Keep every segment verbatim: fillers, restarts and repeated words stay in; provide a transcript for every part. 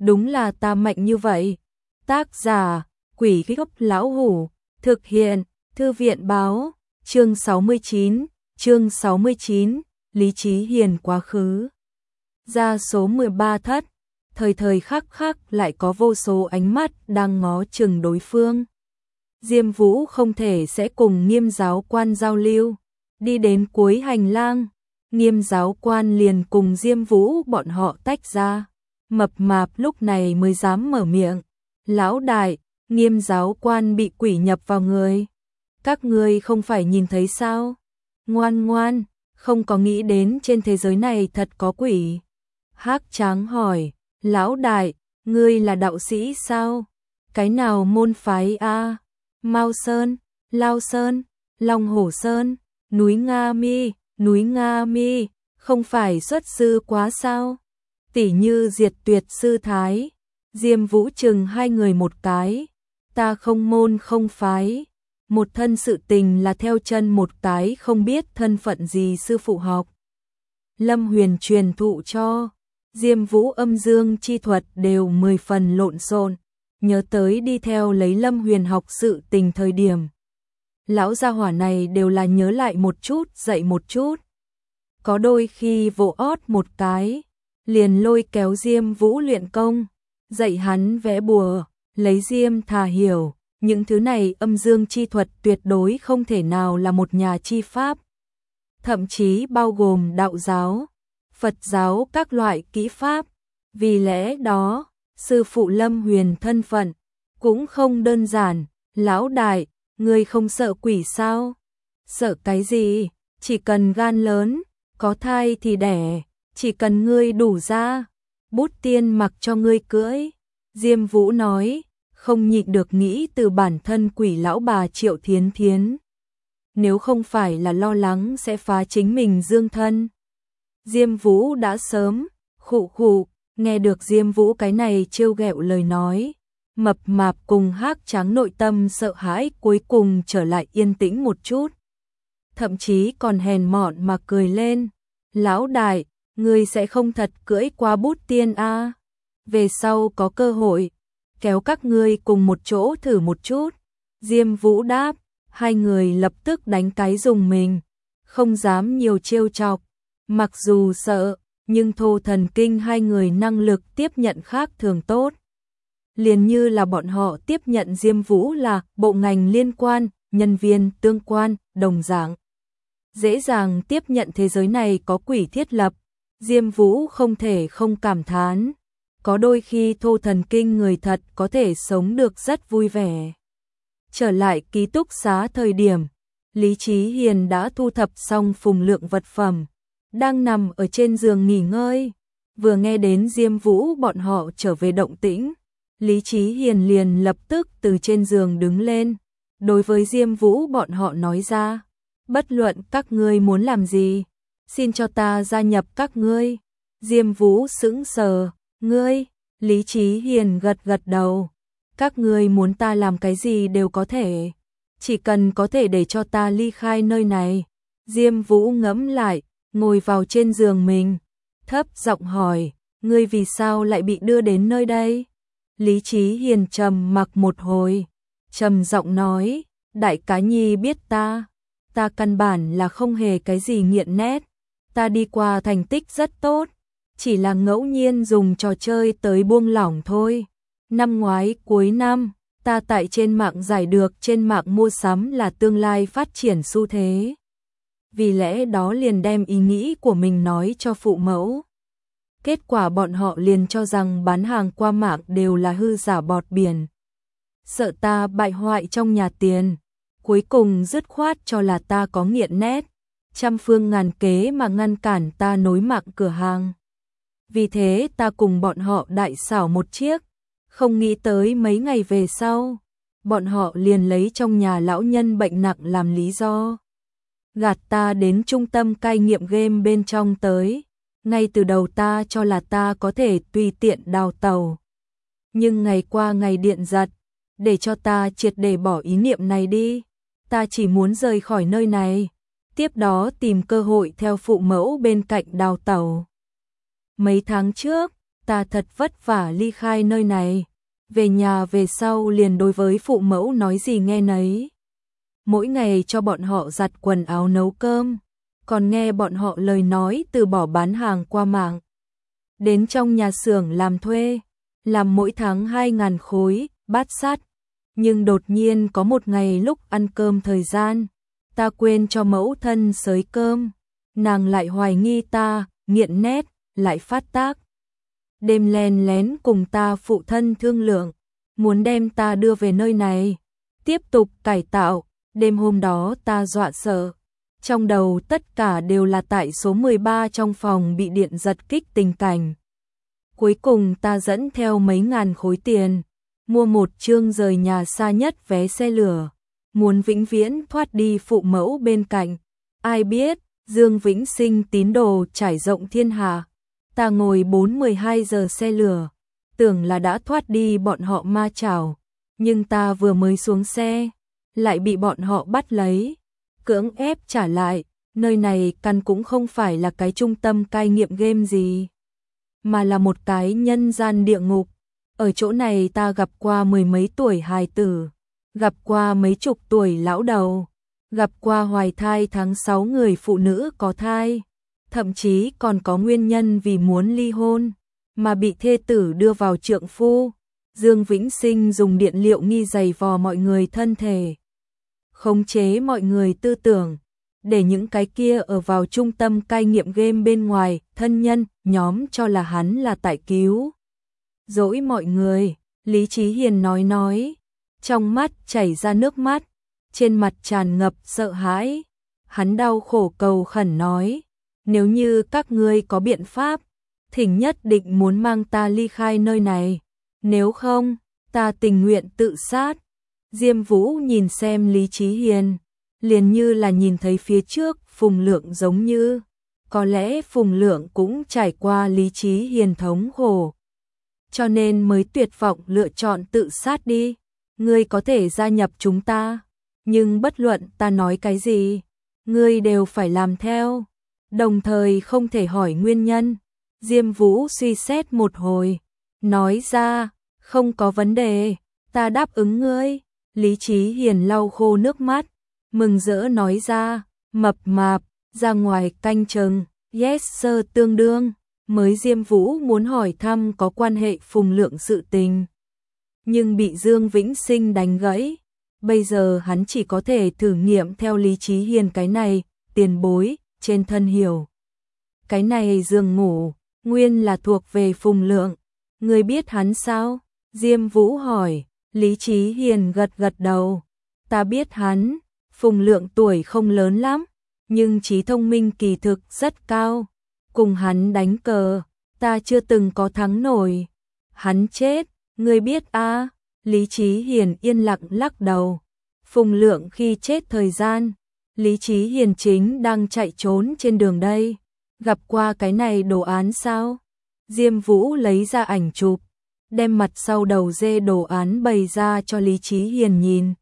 đúng là ta mạnh như vậy. Tác giả, Quỷ Gốc Lão Hủ, thực hiện, Thư viện báo, chương sáu mươi chín, chương sáu mươi chín, Lý Chí Hiền quá khứ. Ra số mười ba thất, thời thời khắc khắc lại có vô số ánh mắt đang ngó chừng đối phương. Diêm Vũ không thể sẽ cùng Nghiêm giáo quan giao lưu, đi đến cuối hành lang, Nghiêm giáo quan liền cùng Diêm Vũ bọn họ tách ra. Mập mạp lúc này mới dám mở miệng. Lão đại, Nghiêm giáo quan bị quỷ nhập vào người. Các ngươi không phải nhìn thấy sao? Ngoan ngoan, không có nghĩ đến trên thế giới này thật có quỷ. Hắc Tráng hỏi, lão đại, ngươi là đạo sĩ sao? Cái nào môn phái a? Mao Sơn, Lao Sơn, Long Hổ Sơn, núi Nga Mi, núi Nga Mi, không phải xuất sư quá sao? Tỷ như Diệt Tuyệt sư thái. Diêm Vũ chừng hai người một cái, ta không môn không phái, một thân sự tình là theo chân một cái không biết thân phận gì sư phụ học. Lâm Huyền truyền thụ cho, Diêm Vũ âm dương chi thuật đều mười phần lộn xộn, nhớ tới đi theo lấy Lâm Huyền học sự tình thời điểm. Lão gia hỏa này đều là nhớ lại một chút dạy một chút. Có đôi khi vỗ ót một cái, liền lôi kéo Diêm Vũ luyện công, dạy hắn vẽ bùa, lấy Diêm thà hiểu, những thứ này âm dương chi thuật tuyệt đối không thể nào là một nhà chi pháp. Thậm chí bao gồm đạo giáo, Phật giáo các loại kỹ pháp. Vì lẽ đó, sư phụ Lâm Huyền thân phận cũng không đơn giản. Lão đại, ngươi không sợ quỷ sao? Sợ cái gì? Chỉ cần gan lớn, có thai thì đẻ, chỉ cần ngươi đủ ra, bút tiên mặc cho ngươi cưỡi. Diêm Vũ nói, không nhịn được nghĩ từ bản thân quỷ lão bà Triệu Thiến Thiến. Nếu không phải là lo lắng sẽ phá chính mình dương thân. Diêm Vũ đã sớm, khụ khụ, nghe được Diêm Vũ cái này trêu ghẹo lời nói. Mập mạp cùng Hắc Tráng nội tâm sợ hãi cuối cùng trở lại yên tĩnh một chút. Thậm chí còn hèn mọn mà cười lên. Lão đại, ngươi sẽ không thật cưỡi qua bút tiên a? Về sau có cơ hội, kéo các ngươi cùng một chỗ thử một chút. Diêm Vũ đáp, hai người lập tức đánh cái dùng mình, không dám nhiều trêu chọc. Mặc dù sợ, nhưng thô thần kinh hai người năng lực tiếp nhận khác thường tốt. Liền như là bọn họ tiếp nhận Diêm Vũ là bộ ngành liên quan, nhân viên tương quan, đồng dạng. Dễ dàng tiếp nhận thế giới này có quỷ thiết lập. Diêm Vũ không thể không cảm thán. Có đôi khi thô thần kinh người thật có thể sống được rất vui vẻ. Trở lại ký túc xá thời điểm, Lý Chí Hiền đã thu thập xong phùng lượng vật phẩm, đang nằm ở trên giường nghỉ ngơi. Vừa nghe đến Diêm Vũ bọn họ trở về động tĩnh, Lý Chí Hiền liền lập tức từ trên giường đứng lên, đối với Diêm Vũ bọn họ nói ra, bất luận các ngươi muốn làm gì, xin cho ta gia nhập các ngươi. Diêm Vũ sững sờ, ngươi? Lý Chí Hiền gật gật đầu, các ngươi muốn ta làm cái gì đều có thể, chỉ cần có thể để cho ta ly khai nơi này. Diêm Vũ ngẫm lại, ngồi vào trên giường mình, thấp giọng hỏi, ngươi vì sao lại bị đưa đến nơi đây? Lý Chí Hiền trầm mặc một hồi, trầm giọng nói, đại cá nhi biết ta, ta căn bản là không hề cái gì nghiện nét, ta đi qua thành tích rất tốt, chỉ là ngẫu nhiên dùng trò chơi tới buông lỏng thôi. Năm ngoái cuối năm, ta tại trên mạng giải được trên mạng mua sắm là tương lai phát triển xu thế. Vì lẽ đó liền đem ý nghĩ của mình nói cho phụ mẫu. Kết quả bọn họ liền cho rằng bán hàng qua mạng đều là hư giả bọt biển. Sợ ta bại hoại trong nhà tiền, cuối cùng dứt khoát cho là ta có nghiện nét, trăm phương ngàn kế mà ngăn cản ta nối mạng cửa hàng. Vì thế ta cùng bọn họ đại xảo một chiếc, không nghĩ tới mấy ngày về sau, bọn họ liền lấy trong nhà lão nhân bệnh nặng làm lý do. Gạt ta đến trung tâm cai nghiện game bên trong tới, ngay từ đầu ta cho là ta có thể tùy tiện đào tàu. Nhưng ngày qua ngày điện giật, để cho ta triệt để bỏ ý niệm này đi, ta chỉ muốn rời khỏi nơi này, tiếp đó tìm cơ hội theo phụ mẫu bên cạnh đào tàu. Mấy tháng trước, ta thật vất vả ly khai nơi này, về nhà về sau liền đối với phụ mẫu nói gì nghe nấy. Mỗi ngày cho bọn họ giặt quần áo nấu cơm, còn nghe bọn họ lời nói từ bỏ bán hàng qua mạng. Đến trong nhà xưởng làm thuê, làm mỗi tháng hai ngàn khối, bát sắt. Nhưng đột nhiên có một ngày lúc ăn cơm thời gian, ta quên cho mẫu thân xới cơm, nàng lại hoài nghi ta, nghiện nét, lại phát tác. Đêm lén lén cùng ta phụ thân thương lượng, muốn đem ta đưa về nơi này, tiếp tục cải tạo. Đêm hôm đó ta dọa sợ, trong đầu tất cả đều là tại số mười ba trong phòng bị điện giật kích tình cảnh. Cuối cùng ta dẫn theo mấy ngàn khối tiền, mua một chương rời nhà xa nhất vé xe lửa, muốn vĩnh viễn thoát đi phụ mẫu bên cạnh. Ai biết, Dương Vĩnh Sinh tín đồ trải rộng thiên hạ, ta ngồi bốn mười hai giờ xe lửa, tưởng là đã thoát đi bọn họ ma chảo, nhưng ta vừa mới xuống xe, lại bị bọn họ bắt lấy, cưỡng ép trả lại. Nơi này căn cũng không phải là cái trung tâm cai nghiện game gì, mà là một cái nhân gian địa ngục. Ở chỗ này ta gặp qua mười mấy tuổi hài tử, gặp qua mấy chục tuổi lão đầu, gặp qua hoài thai tháng sáu người phụ nữ có thai, thậm chí còn có nguyên nhân vì muốn ly hôn, mà bị thê tử đưa vào trượng phu. Dương Vĩnh Sinh dùng điện liệu nghi giày vò mọi người thân thể, khống chế mọi người tư tưởng, để những cái kia ở vào trung tâm cai nghiện game bên ngoài, thân nhân, nhóm cho là hắn là tại cứu dỗi mọi người. Lý Chí Hiền nói nói, trong mắt chảy ra nước mắt, trên mặt tràn ngập sợ hãi. Hắn đau khổ cầu khẩn nói, nếu như các ngươi có biện pháp, thỉnh nhất định muốn mang ta ly khai nơi này, nếu không, ta tình nguyện tự sát. Diêm Vũ nhìn xem Lý Chí Hiền, liền như là nhìn thấy phía trước Phùng Lượng giống như, có lẽ Phùng Lượng cũng trải qua Lý Chí Hiền thống khổ, cho nên mới tuyệt vọng lựa chọn tự sát đi. Ngươi có thể gia nhập chúng ta, nhưng bất luận ta nói cái gì, ngươi đều phải làm theo, đồng thời không thể hỏi nguyên nhân. Diêm Vũ suy xét một hồi, nói ra, không có vấn đề, ta đáp ứng ngươi. Lý Chí Hiền lau khô nước mắt, mừng rỡ nói ra, mập mạp, ra ngoài canh chừng, yes sir tương đương. Mới Diêm Vũ muốn hỏi thăm có quan hệ Phùng Lượng sự tình, nhưng bị Dương Vĩnh Sinh đánh gãy. Bây giờ hắn chỉ có thể thử nghiệm theo Lý Chí Hiền cái này, tiền bối, trên thân hiểu. Cái này giường ngủ, nguyên là thuộc về Phùng Lượng, ngươi biết hắn sao? Diêm Vũ hỏi. Lý Chí Hiền gật gật đầu, ta biết hắn. Phùng Lượng tuổi không lớn lắm, nhưng trí thông minh kỳ thực rất cao, cùng hắn đánh cờ, ta chưa từng có thắng nổi. Hắn chết, ngươi biết a? À? Lý Chí Hiền yên lặng lắc đầu. Phùng Lượng khi chết thời gian, Lý Chí Hiền chính đang chạy trốn trên đường đây, gặp qua cái này đồ án sao? Diêm Vũ lấy ra ảnh chụp, đem mặt sau đầu dê đồ án bày ra cho Lý Chí Hiền nhìn.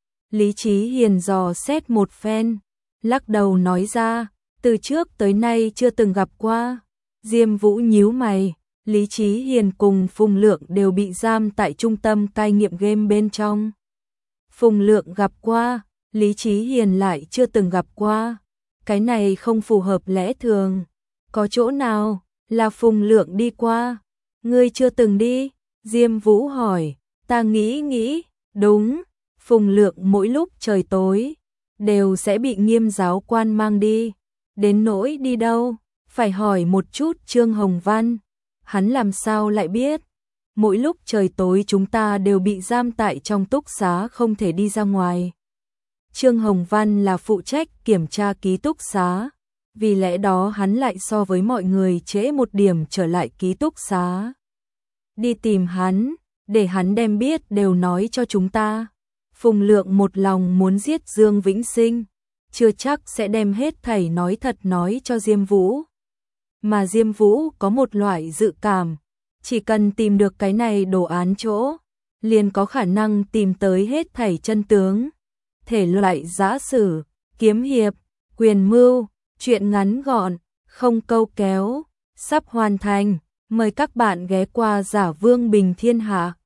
Lý Chí Hiền dò xét một phen, lắc đầu nói ra, từ trước tới nay chưa từng gặp qua. Diêm Vũ nhíu mày, Lý Chí Hiền cùng Phùng Lượng đều bị giam tại trung tâm cai nghiện game bên trong. Phùng Lượng gặp qua, Lý Chí Hiền lại chưa từng gặp qua. Cái này không phù hợp lẽ thường. Có chỗ nào là Phùng Lượng đi qua, ngươi chưa từng đi? Diêm Vũ hỏi. Ta nghĩ nghĩ, đúng, Phùng Lượng mỗi lúc trời tối đều sẽ bị Nghiêm giáo quan mang đi. Đến nỗi đi đâu, phải hỏi một chút Trương Hồng Văn. Hắn làm sao lại biết? Mỗi lúc trời tối chúng ta đều bị giam tại trong túc xá không thể đi ra ngoài. Trương Hồng Văn là phụ trách kiểm tra ký túc xá, vì lẽ đó hắn lại so với mọi người trễ một điểm trở lại ký túc xá. Đi tìm hắn, để hắn đem biết đều nói cho chúng ta. Phùng Lượng một lòng muốn giết Dương Vĩnh Sinh, chưa chắc sẽ đem hết thảy nói thật nói cho Diêm Vũ. Mà Diêm Vũ có một loại dự cảm, chỉ cần tìm được cái này đồ án chỗ, liền có khả năng tìm tới hết thảy chân tướng. Thể loại giã sử, kiếm hiệp, quyền mưu, truyện ngắn gọn, không câu kéo, sắp hoàn thành. Mời các bạn ghé qua Giả Vương Bình Thiên Hạ.